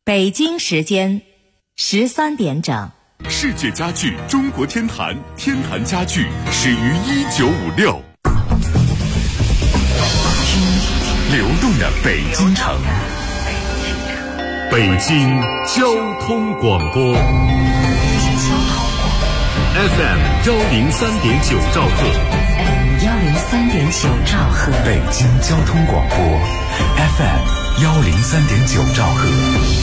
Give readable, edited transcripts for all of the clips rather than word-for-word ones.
北京时间13点整。 世界家具中国天坛，天坛家具始于1956。听流动的北京城，北京交通广播 FM 103.9兆赫 103.9兆赫， 北京交通广播 FM 103.9兆赫。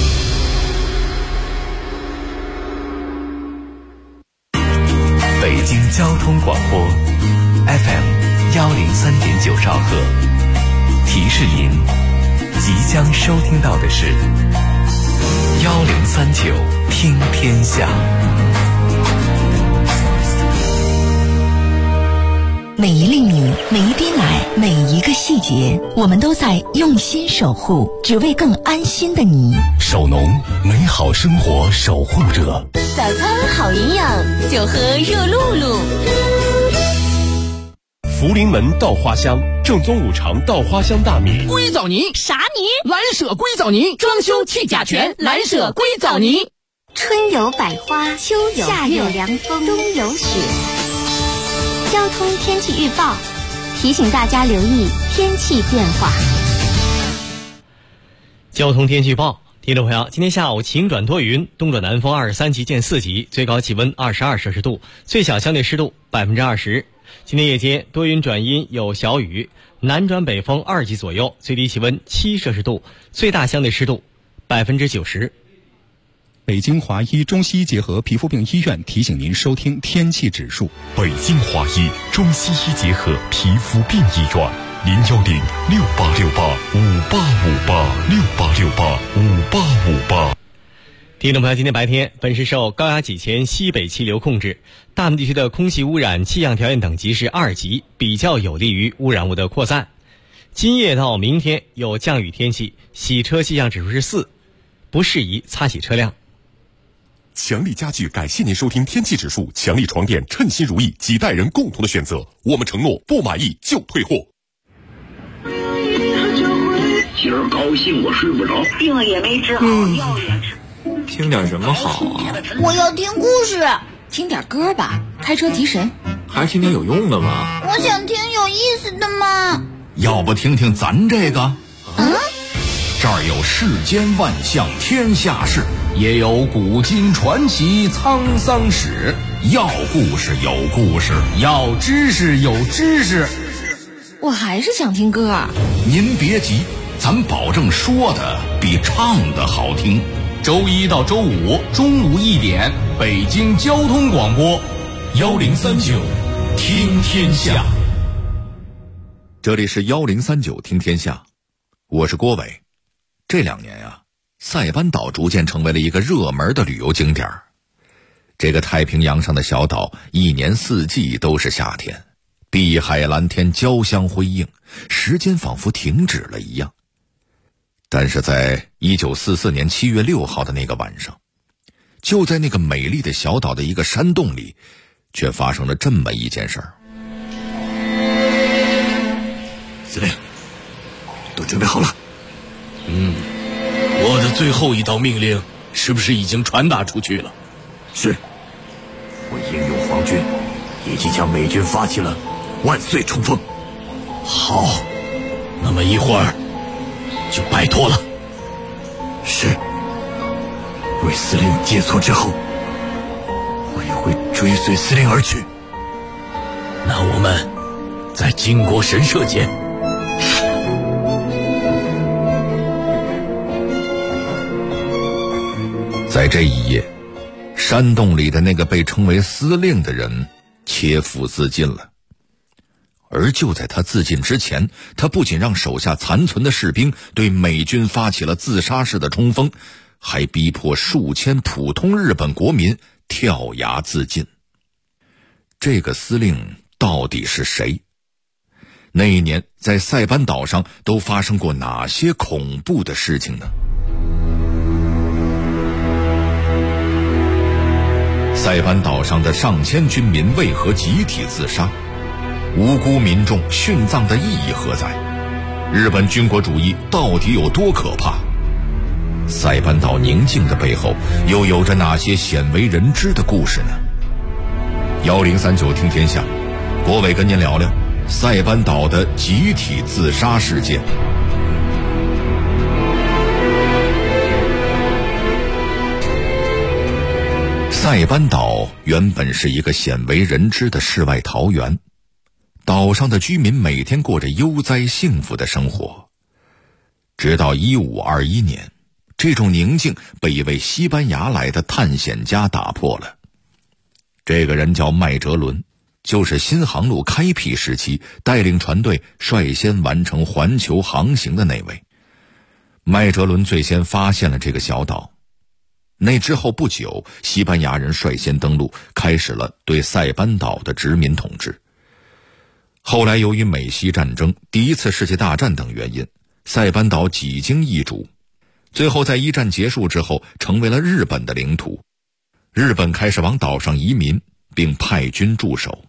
北京交通广播 FM 103.9兆赫，提示您即将收听到的是1039听天下。 每一粒米，每一滴奶，每一个细节，我们都在用心守护，只为更安心的你。 守农，美好生活守护者。 早餐好营养，就喝热露露。 福临门稻花香，正宗五常稻花香大米。 硅藻泥啥泥？ 蓝舍硅藻泥，装修去甲醛，蓝舍硅藻泥。 春有百花，秋有夏有凉风，冬有雪。交通天气预报提醒大家留意天气变化。 交通天气预报，听众朋友，今天下午晴转多云，东转南风23级见4级，最高气温22摄氏度，最小相对湿度20%。今天夜间多云转阴有小雨，南转北风2级左右，最低气温7摄氏度，最大相对湿度90%。 北京华医中西医结合皮肤病医院提醒您收听天气指数。 北京华医中西医结合皮肤病医院，0106868585858，6885858。 听众朋友，今天白天，本市受高压脊前西北气流控制，大部分地区的空气污染气象条件等级是2级，比较有利于污染物的扩散。今夜到明天有降雨天气，洗车气象指数是4，不适宜擦洗车辆。 强力家具感谢您收听天气指数，强力床垫称心如意，几代人共同的选择，我们承诺不满意就退货。 今儿高兴我睡不着， 病也没治好，药也吃。 听点什么好啊？ 我要听故事。 听点歌吧，开车提神。 还听点有用的吗？ 我想听有意思的嘛。 要不听听咱这个？这儿有世间万象天下事，也有古今传奇沧桑史。要故事有故事，要知识有知识。 我还是想听歌。 您别急，咱保证说的比唱的好听。周一到周五中午1点，北京交通广播1039听天下。 这里是1039听天下，我是郭伟。这2年啊，塞班岛逐渐成为了一个热门的旅游景点。这个太平洋上的小岛，一年4季都是夏天，碧海蓝天交相辉映，时间仿佛停止了一样。但是在1944年7月6号的那个晚上，就在那个美丽的小岛的一个山洞里，却发生了这么一件事儿。 司令，都准备好了？ 我的最后一道命令是不是已经传达出去了？ 是。我英勇皇军已经向美军发起了万岁冲锋。 好，那么一会儿就拜托了。 是。为司令借错之后，我也会追随司令而去。 那我们在靖国神社见。 在这一夜，山洞里的那个被称为司令的人切腹自尽了。而就在他自尽之前，他不仅让手下残存的士兵对美军发起了自杀式的冲锋，还逼迫数千普通日本国民跳崖自尽。这个司令到底是谁？那一年在塞班岛上都发生过哪些恐怖的事情呢？塞班岛上的上千军民为何集体自杀？无辜民众殉葬的意义何在？日本军国主义到底有多可怕？ 塞班岛宁静的背后又有着哪些鲜为人知的故事呢？1039听天下，郭伟跟您聊聊塞班岛的集体自杀事件。塞班岛原本是一个鲜为人知的世外桃源，岛上的居民每天过着悠哉幸福的生活。直到1521年，这种宁静被一位西班牙来的探险家打破了。这个人叫麦哲伦，就是新航路开辟时期带领船队率先完成环球航行的那位。麦哲伦最先发现了这个小岛，那之后不久，西班牙人率先登陆，开始了对塞班岛的殖民统治。后来由于美西战争、第一次世界大战等原因，塞班岛几经易主，最后在一战结束之后成为了日本的领土。日本开始往岛上移民，并派军驻守。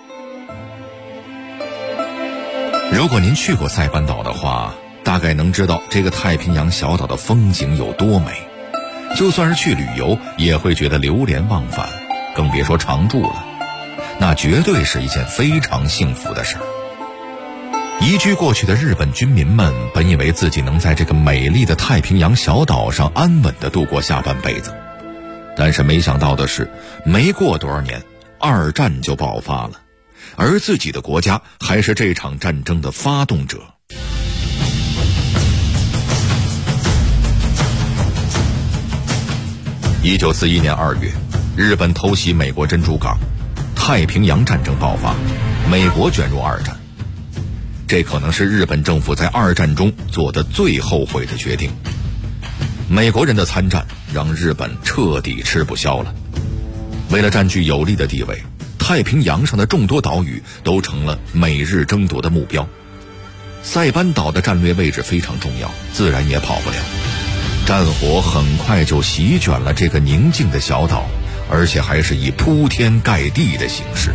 如果您去过塞班岛的话，大概能知道这个太平洋小岛的风景有多美，就算是去旅游也会觉得流连忘返，更别说常住了，那绝对是一件非常幸福的事儿。移居过去的日本军民们本以为自己能在这个美丽的太平洋小岛上安稳地度过下半辈子，但是没想到的是，没过多少年，二战就爆发了，而自己的国家还是这场战争的发动者。1941年2月，日本偷袭美国珍珠港，太平洋战争爆发，美国卷入二战。这可能是日本政府在二战中做的最后悔的决定。美国人的参战让日本彻底吃不消了。为了占据有利的地位，太平洋上的众多岛屿都成了美日争夺的目标。塞班岛的战略位置非常重要，自然也跑不了。战火很快就席卷了这个宁静的小岛，而且还是以铺天盖地的形式。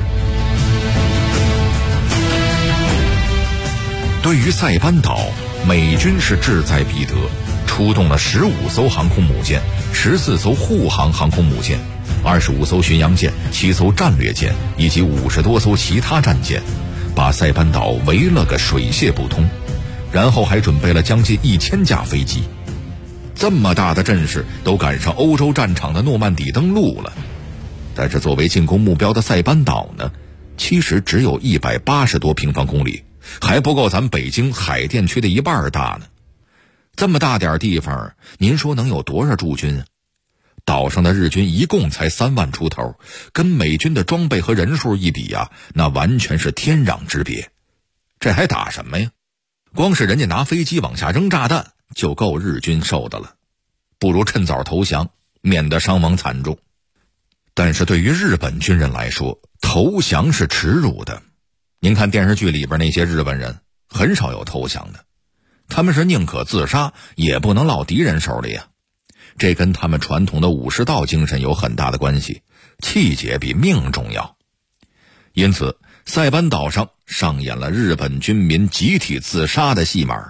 对于塞班岛，美军是志在必得，出动了15艘航空母舰、14艘护航航空母舰、25艘巡洋舰、7艘战略舰以及50多艘其他战舰，把塞班岛围了个水泄不通，然后还准备了将近1000架飞机。这么大的阵势都赶上欧洲战场的诺曼底登陆了。但是作为进攻目标的塞班岛呢，其实只有180多平方公里，还不够咱北京海淀区的一半大呢。这么大点地方，您说能有多少驻军啊？岛上的日军一共才3万出头，跟美军的装备和人数一比啊，那完全是天壤之别。这还打什么呀？光是人家拿飞机往下扔炸弹就够日军受的了，不如趁早投降，免得伤亡惨重。但是对于日本军人来说，投降是耻辱的。您看电视剧里边那些日本人，很少有投降的，他们是宁可自杀也不能落敌人手里呀。这跟他们传统的武士道精神有很大的关系，气节比命重要。因此塞班岛上上演了日本军民集体自杀的戏码。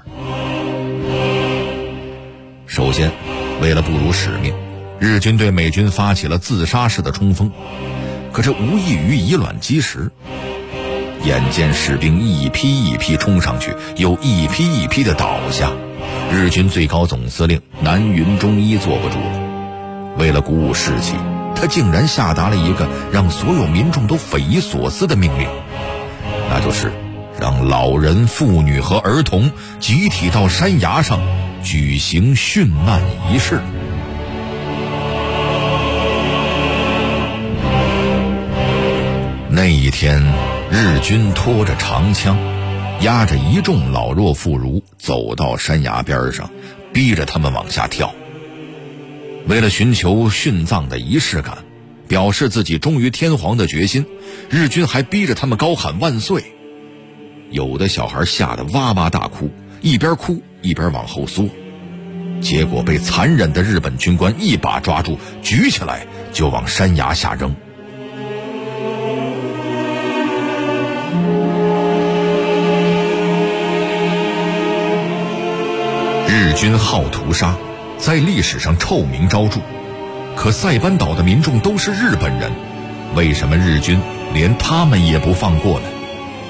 首先，为了不辱使命，日军对美军发起了自杀式的冲锋，可这无异于以卵击石。眼见士兵一批一批冲上去，又一批一批的倒下，日军最高总司令南云忠一坐不住了。为了鼓舞士气，他竟然下达了一个让所有民众都匪夷所思的命令，那就是让老人、妇女和儿童集体到山崖上举行殉难仪式。那一天，日军拖着长枪，押着一众老弱妇孺走到山崖边上，逼着他们往下跳。为了寻求殉葬的仪式感，表示自己忠于天皇的决心，日军还逼着他们高喊万岁。有的小孩吓得哇哇大哭，一边哭一边往后缩，结果被残忍的日本军官一把抓住，举起来就往山崖下扔。日军好屠杀， 在历史上臭名昭著。可塞班岛的民众都是日本人，为什么日军连他们也不放过呢？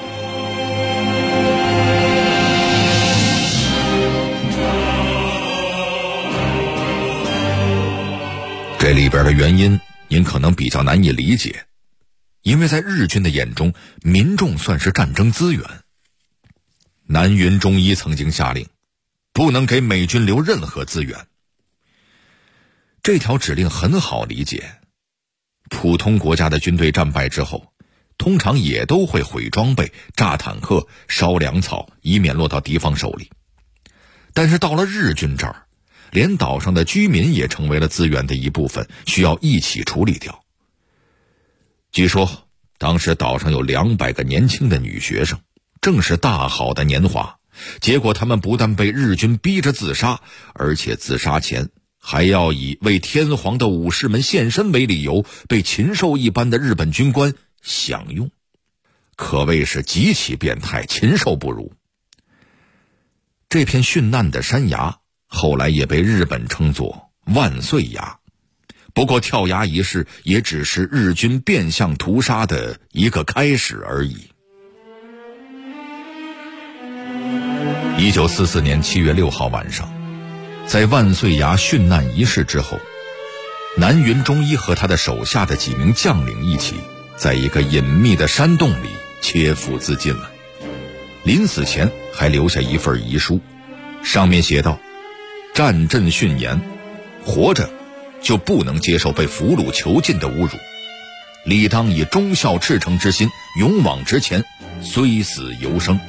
这里边的原因您可能比较难以理解，因为在日军的眼中，民众算是战争资源。南云忠一曾经下令，不能给美军留任何资源。这条指令很好理解，普通国家的军队战败之后，通常也都会毁装备、炸坦克、烧粮草，以免落到敌方手里。但是到了日军这儿，连岛上的居民也成为了资源的一部分，需要一起处理掉。据说当时岛上有200个年轻的女学生，正是大好的年华，结果他们不但被日军逼着自杀，而且自杀前还要以为天皇的武士们献身为理由，被禽兽一般的日本军官享用，可谓是极其变态，禽兽不如。这片殉难的山崖后来也被日本称作万岁崖，不过跳崖一事也只是日军变相屠杀的一个开始而已。1944年7月6号晚上，在万岁崖殉难仪式之后，南云忠一和他的手下的几名将领一起，在一个隐秘的山洞里切腹自尽了。临死前还留下一份遗书，上面写道：战阵训言，活着就不能接受被俘虏囚禁的侮辱，理当以忠孝赤诚之心勇往直前，虽死犹生。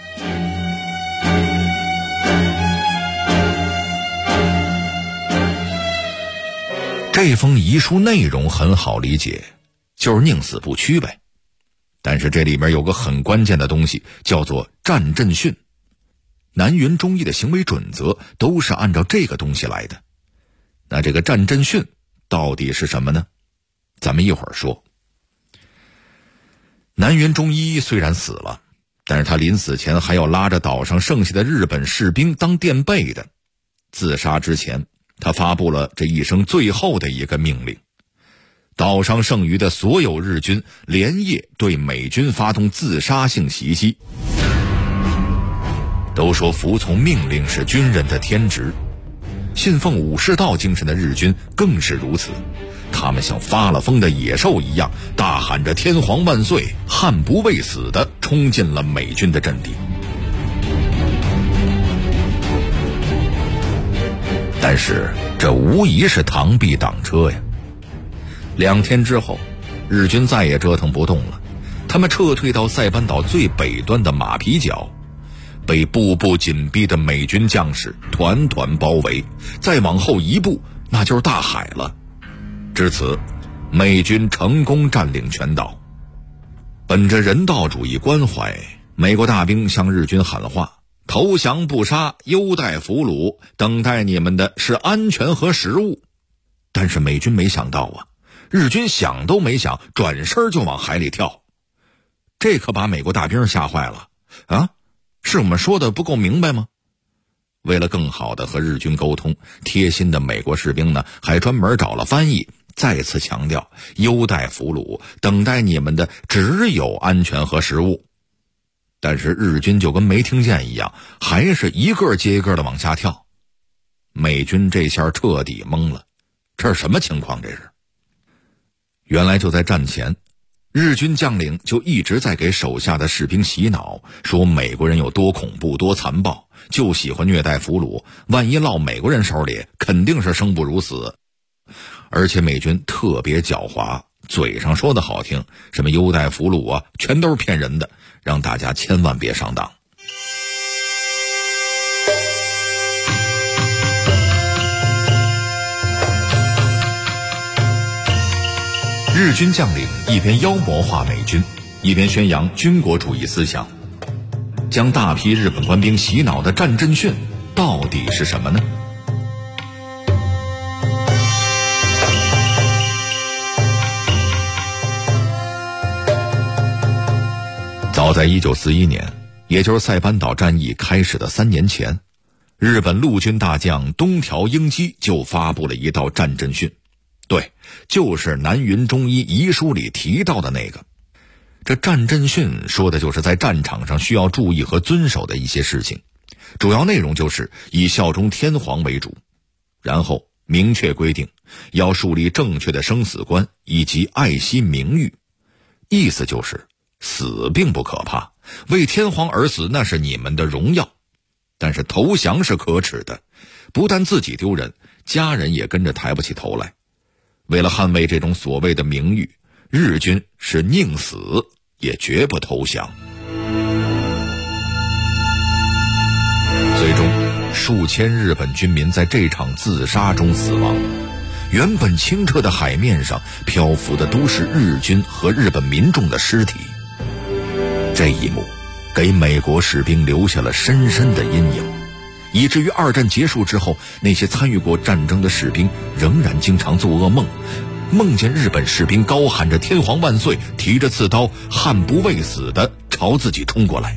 这封遗书内容很好理解，就是宁死不屈呗。但是这里面有个很关键的东西，叫做战阵训。南云忠义的行为准则都是按照这个东西来的。那这个战阵训到底是什么呢？咱们一会儿说。南云忠一虽然死了，但是他临死前还要拉着岛上剩下的日本士兵当垫背的。自杀之前，他发布了这一生最后的一个命令：岛上剩余的所有日军连夜对美军发动自杀性袭击。都说服从命令是军人的天职，信奉武士道精神的日军更是如此。他们像发了疯的野兽一样，大喊着天皇万岁，悍不畏死地冲进了美军的阵地。但是这无疑是螳臂挡车呀。2天之后，日军再也折腾不动了，他们撤退到塞班岛最北端的马皮角，被步步紧逼的美军将士团团包围，再往后一步那就是大海了。至此，美军成功占领全岛。本着人道主义关怀，美国大兵向日军喊话：投降不杀，优待俘虏，等待你们的是安全和食物。但是美军没想到啊，日军想都没想，转身就往海里跳。这可把美国大兵吓坏了啊！是我们说的不够明白吗？为了更好的和日军沟通，贴心的美国士兵呢，还专门找了翻译，再次强调优待俘虏，等待你们的只有安全和食物。但是日军就跟没听见一样，还是一个接一个的往下跳。美军这下彻底懵了，这是什么情况？这是原来就在战前，日军将领就一直在给手下的士兵洗脑，说美国人有多恐怖多残暴，就喜欢虐待俘虏，万一落美国人手里肯定是生不如死。而且美军特别狡猾，嘴上说的好听，什么优待俘虏啊，全都是骗人的，让大家千万别上当。日军将领一边妖魔化美军，一边宣扬军国主义思想，将大批日本官兵洗脑的战阵训到底是什么呢？早在1941年，也就是塞班岛战役开始的3年前， 日本陆军大将东条英机就发布了一道战阵训，对，就是南云忠一遗书里提到的那个。这战阵训说的就是在战场上需要注意和遵守的一些事情，主要内容就是以效忠天皇为主，然后明确规定要树立正确的生死观以及爱惜名誉。意思就是死并不可怕，为天皇而死那是你们的荣耀，但是投降是可耻的，不但自己丢人，家人也跟着抬不起头来。为了捍卫这种所谓的名誉，日军是宁死也绝不投降。最终数千日本军民在这场自杀中死亡，原本清澈的海面上漂浮的都是日军和日本民众的尸体。这一幕给美国士兵留下了深深的阴影，以至于二战结束之后，那些参与过战争的士兵仍然经常做噩梦，梦见日本士兵高喊着天皇万岁，提着刺刀悍不畏死地朝自己冲过来。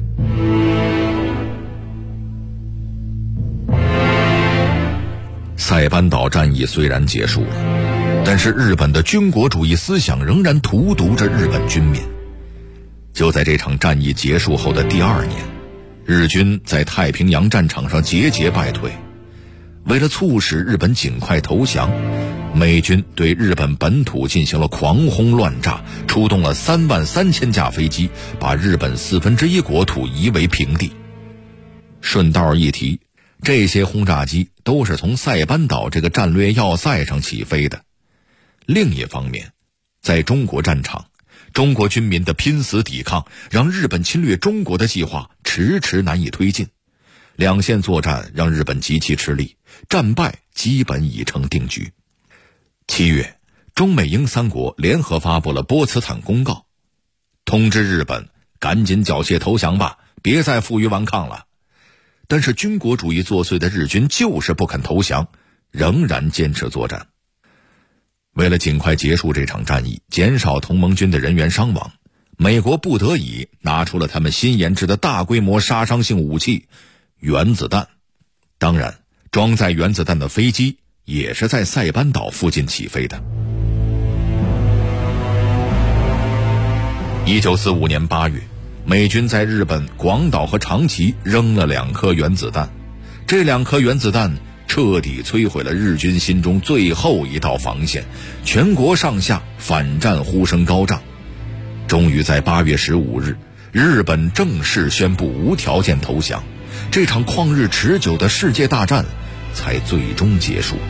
塞班岛战役虽然结束了，但是日本的军国主义思想仍然荼毒着日本军民。就在这场战役结束后的第2年，日军在太平洋战场上节节败退。为了促使日本尽快投降，美军对日本本土进行了狂轰乱炸，出动了33000架飞机，把日本1/4国土夷为平地。顺道一提，这些轰炸机都是从塞班岛这个战略要塞上起飞的。另一方面，在中国战场，中国军民的拼死抵抗让日本侵略中国的计划迟迟难以推进。两线作战让日本极其吃力，战败基本已成定局。7月，中美英3国联合发布了波茨坦公告，通知日本赶紧缴械投降吧，别再负隅顽抗了。但是军国主义作祟的日军就是不肯投降，仍然坚持作战。为了尽快结束这场战役，减少同盟军的人员伤亡，美国不得已拿出了他们新研制的大规模杀伤性武器原子弹。当然，装载原子弹的飞机也是在塞班岛附近起飞的。1945年8月，美军在日本广岛和长崎扔了2颗原子弹，这2颗原子弹彻底摧毁了日军心中最后一道防线，全国上下反战呼声高涨。终于在8月15日，日本正式宣布无条件投降，这场旷日持久的世界大战才最终结束。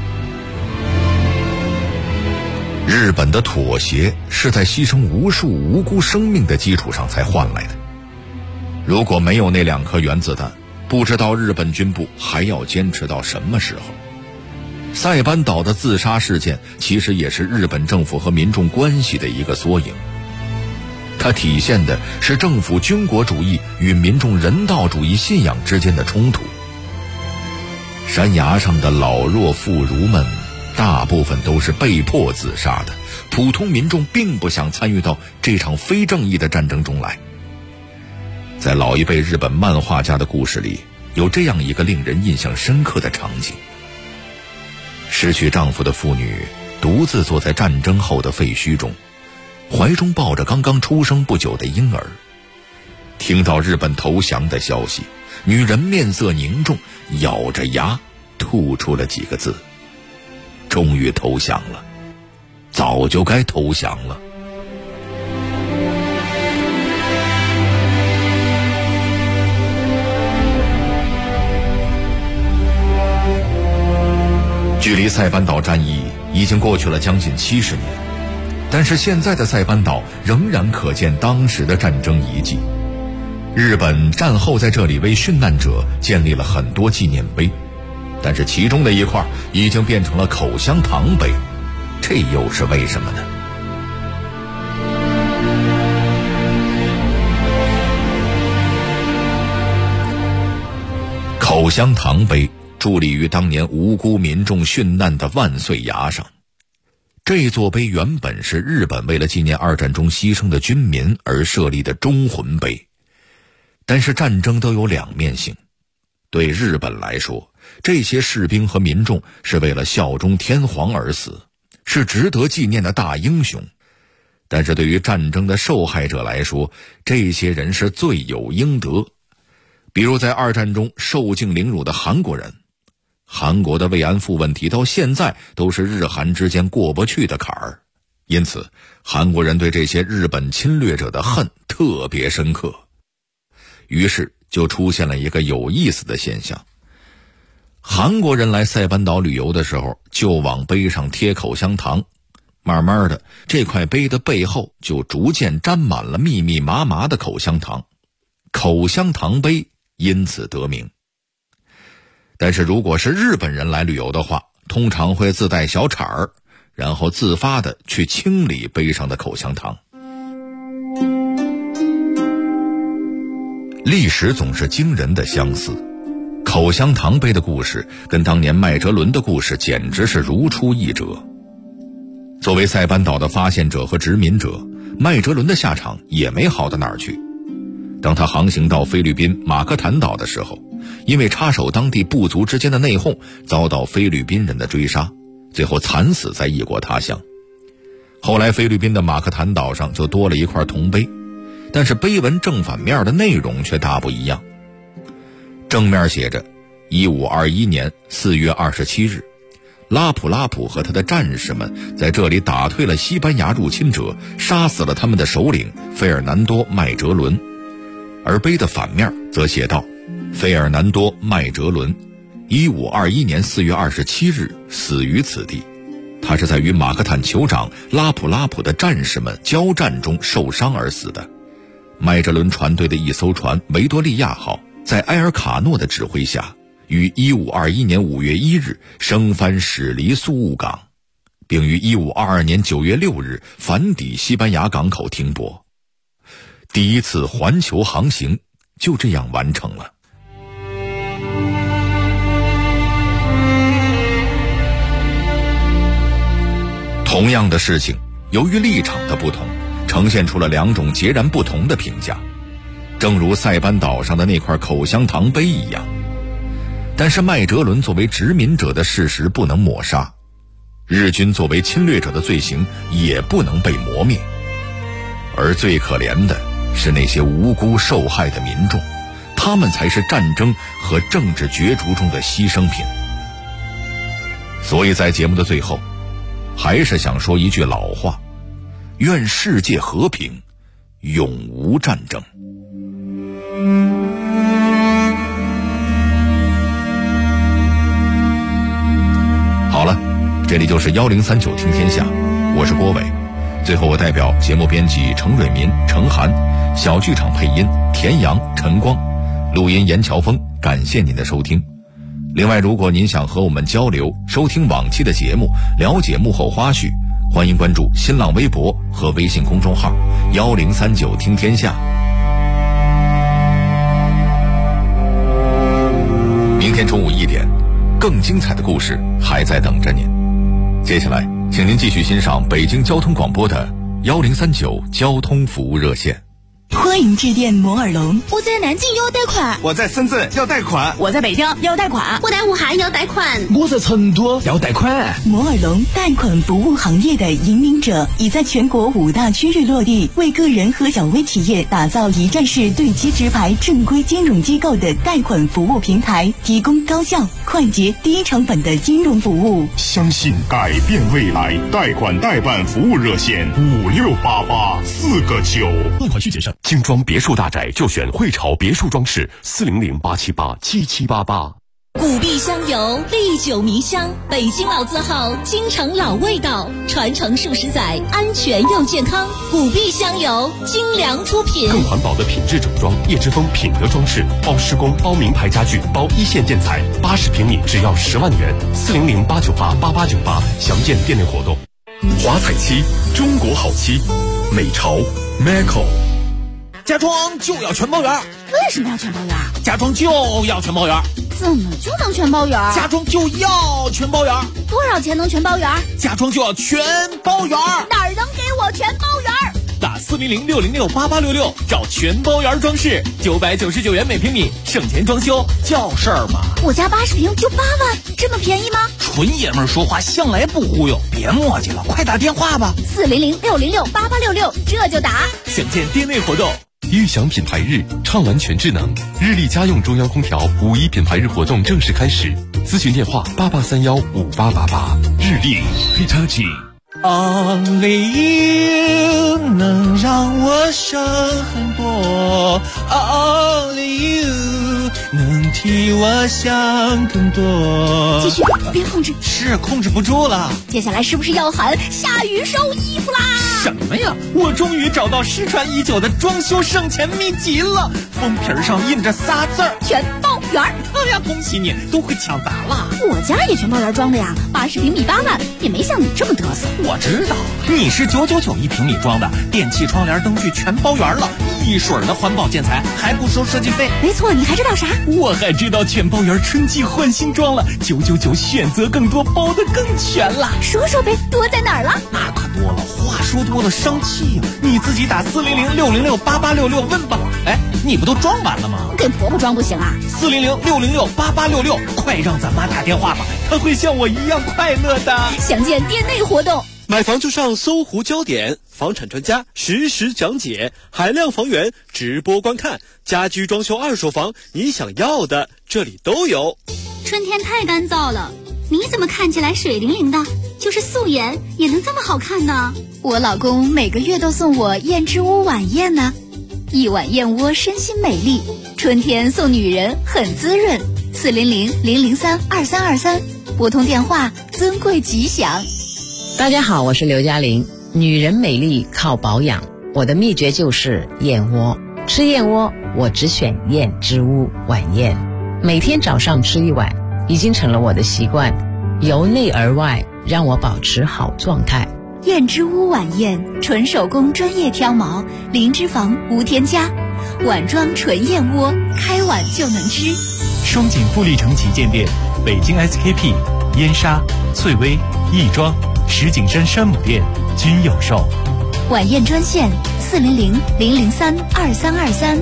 日本的妥协是在牺牲无数无辜生命的基础上才换来的。如果没有那2颗原子弹，不知道日本军部还要坚持到什么时候。塞班岛的自杀事件其实也是日本政府和民众关系的一个缩影，它体现的是政府军国主义与民众人道主义信仰之间的冲突。山崖上的老弱妇孺们大部分都是被迫自杀的，普通民众并不想参与到这场非正义的战争中来。在老一辈日本漫画家的故事里，有这样一个令人印象深刻的场景：失去丈夫的妇女独自坐在战争后的废墟中，怀中抱着刚刚出生不久的婴儿。听到日本投降的消息，女人面色凝重，咬着牙吐出了几个字：终于投降了，早就该投降了。距离塞班岛战役已经过去了将近70年，但是现在的塞班岛仍然可见当时的战争遗迹。日本战后在这里为殉难者建立了很多纪念碑，但是其中的一块已经变成了口香糖碑，这又是为什么呢？口香糖碑伫立于当年无辜民众殉难的万岁崖上。这座碑原本是日本为了纪念2战中牺牲的军民而设立的忠魂碑，但是战争都有两面性， 对日本来说，这些士兵和民众是为了效忠天皇而死，是值得纪念的大英雄。但是对于战争的受害者来说，这些人是罪有应得。比如在二战中受尽凌辱的韩国人，韩国的慰安妇问题到现在都是日韩之间过不去的坎儿，因此韩国人对这些日本侵略者的恨特别深刻。于是就出现了一个有意思的现象，韩国人来塞班岛旅游的时候就往碑上贴口香糖，慢慢的这块碑的背后就逐渐沾满了密密麻麻的口香糖，口香糖碑因此得名。但是如果是日本人来旅游的话，通常会自带小铲儿，然后自发的去清理碑上的口香糖。历史总是惊人的相似，口香糖碑的故事跟当年麦哲伦的故事简直是如出一辙。作为塞班岛的发现者和殖民者，麦哲伦的下场也没好到哪儿去。当他航行到菲律宾马克坦岛的时候，因为插手当地部族之间的内讧，遭到菲律宾人的追杀，最后惨死在异国他乡。后来菲律宾的马克坦岛上就多了一块铜碑，但是碑文正反面的内容却大不一样。正面写着1521年4月27日，拉普拉普和他的战士们在这里打退了西班牙入侵者，杀死了他们的首领费尔南多·麦哲伦。而碑的反面则写道，费尔南多·麦哲伦1521年4月27日死于此地，他是在与马克坦酋长拉普拉普的战士们交战中受伤而死的。麦哲伦船队的一艘船维多利亚号在埃尔卡诺的指挥下，于1521年5月1日升帆驶离苏务港，并于1522年9月6日返抵西班牙港口停泊。第一次环球航行就这样完成了。同样的事情，由于立场的不同，呈现出了两种截然不同的评价，正如塞班岛上的那块口香糖碑一样。但是麦哲伦作为殖民者的事实不能抹杀，日军作为侵略者的罪行也不能被磨灭。而最可怜的是那些无辜受害的民众，他们才是战争和政治角逐中的牺牲品。所以在节目的最后，还是想说一句老话，愿世界和平，永无战争。好了，这里就是1039听天下，我是郭伟。最后我代表节目编辑程蕊民、程涵，小剧场配音田阳、陈光，录音严乔峰，感谢您的收听。另外，如果您想和我们交流，收听往期的节目，了解幕后花絮，欢迎关注新浪微博和微信公众号1039听天下。明天中午1点，更精彩的故事还在等着您。接下来请您继续欣赏北京交通广播的1039交通服务热线。 欢迎致电摩尔龙。 我在南京要贷款， 我在深圳要贷款， 我在北京要贷款， 我在武汉要贷款， 我在成都要贷款。 摩尔龙贷款服务行业的引领者，已在全国5大区域落地，为个人和小微企业打造一站式对接直排正规金融机构的贷款服务平台，提供高效、快捷、低成本的金融服务。 相信改变未来，贷款代办服务热线5688-4个9。 贷款需谨慎。精装别墅大宅就选汇潮别墅装饰，400-878-7788。 古壁香油，历久弥香，北京老字号，京城老味道，传承数十载，安全又健康。古壁香油，精良出品， 更环保的品质整装，叶之峰品德装饰，包施工，包名牌家具，包一线建材，80平米只要10万元，400-898-8898，详见店内活动。华彩漆，中国好漆，美潮 Meco。 家装就要全包圆。 为什么要全包圆？ 家装就要全包圆。 怎么就能全包圆？ 家装就要全包圆。 多少钱能全包圆？ 家装就要全包圆。 哪儿能给我全包圆？ 打 400-606-8866，找全包园装饰，999元每平米，省钱装修叫事儿嘛。 我家80平就8万，这么便宜吗？ 纯爷们儿说话向来不忽悠，别墨迹了，快打电话吧。 400-606-8866，这就打。 想见店内活动。 悦享品牌日，畅玩全智能，日立家用中央空调5·1品牌日活动正式开始，咨询电话88315888。日立 Hitachi。Only you 能让我省很多 ，Only you 能替我想更多。 继续，别控制， 是控制不住了。 接下来是不是要喊下雨收衣服啦？ 什么呀？我终于找到失传已久的装修省钱秘籍了，封皮上印着仨字儿： 全包园。 哎呀，恭喜你，都会抢答了。 我家也全包园装的呀，80平米8万，也没像你这么嘚瑟。 我知道，你是999一平米装的，电器、窗帘、灯具全包圆了，一水儿的环保建材，还不收设计费。 没错，你还知道啥？ 我还知道全包圆春季换新装了，999选择更多，包得更全了。 说说呗，多在哪儿了？ 那可多了，话说多了生气呀！你自己打400-606-8866问吧。哎，你不都装完了吗？ 给婆婆装不行啊 ？400-606-8866，快让咱妈打电话吧，她会像我一样快乐的。 详见店内活动。 买房就上搜狐焦点，房产专家实时讲解，海量房源直播观看，家居装修二手房，你想要的这里都有。 春天太干燥了，你怎么看起来水灵灵的？就是素颜也能这么好看呢？ 我老公每个月都送我燕之屋晚宴呢，一碗燕窝身心美丽，春天送女人很滋润。400-003-2323，拨通电话，尊贵吉祥。 大家好，我是刘嘉玲。女人美丽靠保养，我的秘诀就是燕窝。吃燕窝，我只选燕之屋晚宴，每天早上吃一碗，已经成了我的习惯，由内而外让我保持好状态。 燕之屋晚宴，纯手工专业挑毛，零脂肪无添加，碗装纯燕窝，开碗就能吃。 双井富力城旗舰店、北京 SKP、燕莎、翠微、亦庄、石景山山姆店均有售。 晚宴专线400-003-2323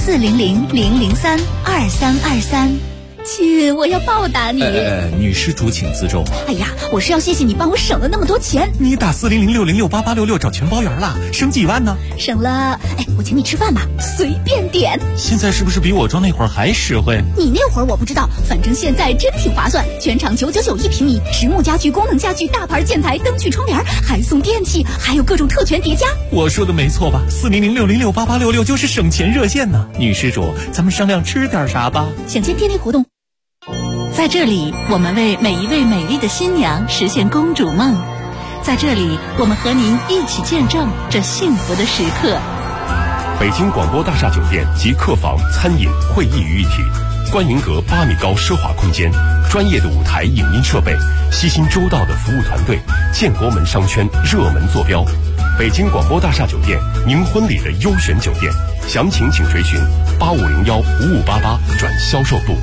400-003-2323。亲，我要报答你。 女施主请自重。 哎呀，我是要谢谢你帮我省了那么多钱。 你打400-606-8866找全包圆了，省几万呢？ 省了，我请你吃饭吧，随便点。 现在是不是比我装那会儿还实惠？ 你那会儿我不知道，反正现在真挺划算，全场999一平米，实木家具、功能家具、大牌建材、灯具、窗帘，还送电器，还有各种特权叠加。 我说的没错吧？400-606-8866就是省钱热线呢。女施主，咱们商量吃点啥吧？ 想见店内活动。 在这里，我们为每一位美丽的新娘实现公主梦。在这里，我们和您一起见证这幸福的时刻。 北京广播大厦酒店集客房、餐饮、会议于一体，观云阁8米高奢华空间，专业的舞台影音设备，悉心周到的服务团队，建国门商圈热门坐标。北京广播大厦酒店，您婚礼的优选酒店，详情请垂询8501-5588转销售部。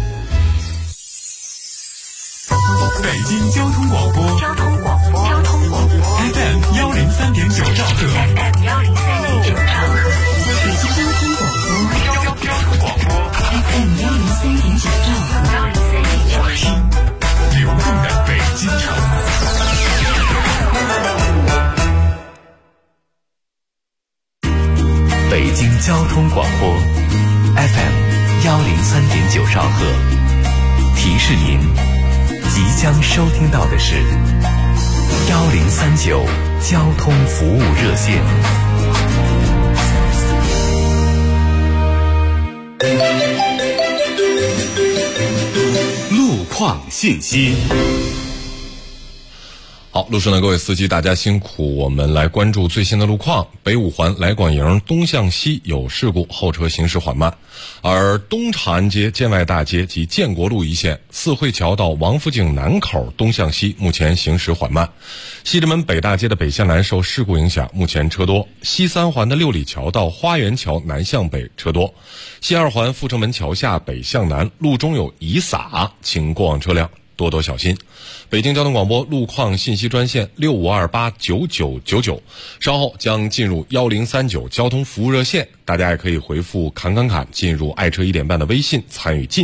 北京交通广播FM 103.9兆赫， 北京交通广播FM 103.9兆赫， 听流动的北京城。 北京交通广播 FM 103.9兆赫，提示您即将收听到的是1039交通服务热线。 路况信息。 好，路上的各位司机，大家辛苦，我们来关注最新的路况。北五环来广营东向西有事故，后车行驶缓慢。而东长安街、建外大街及建国路一线四惠桥到王府井南口东向西目前行驶缓慢。西直门北大街的北向南受事故影响，目前车多。西三环的六里桥到花园桥南向北车多。西二环阜成门桥下北向南路中有遗洒，请过往车辆多多小心。北京交通广播路况信息专线65289999，稍后将进入1039交通服务热线，大家也可以回复侃侃侃进入爱车1点半的微信参与进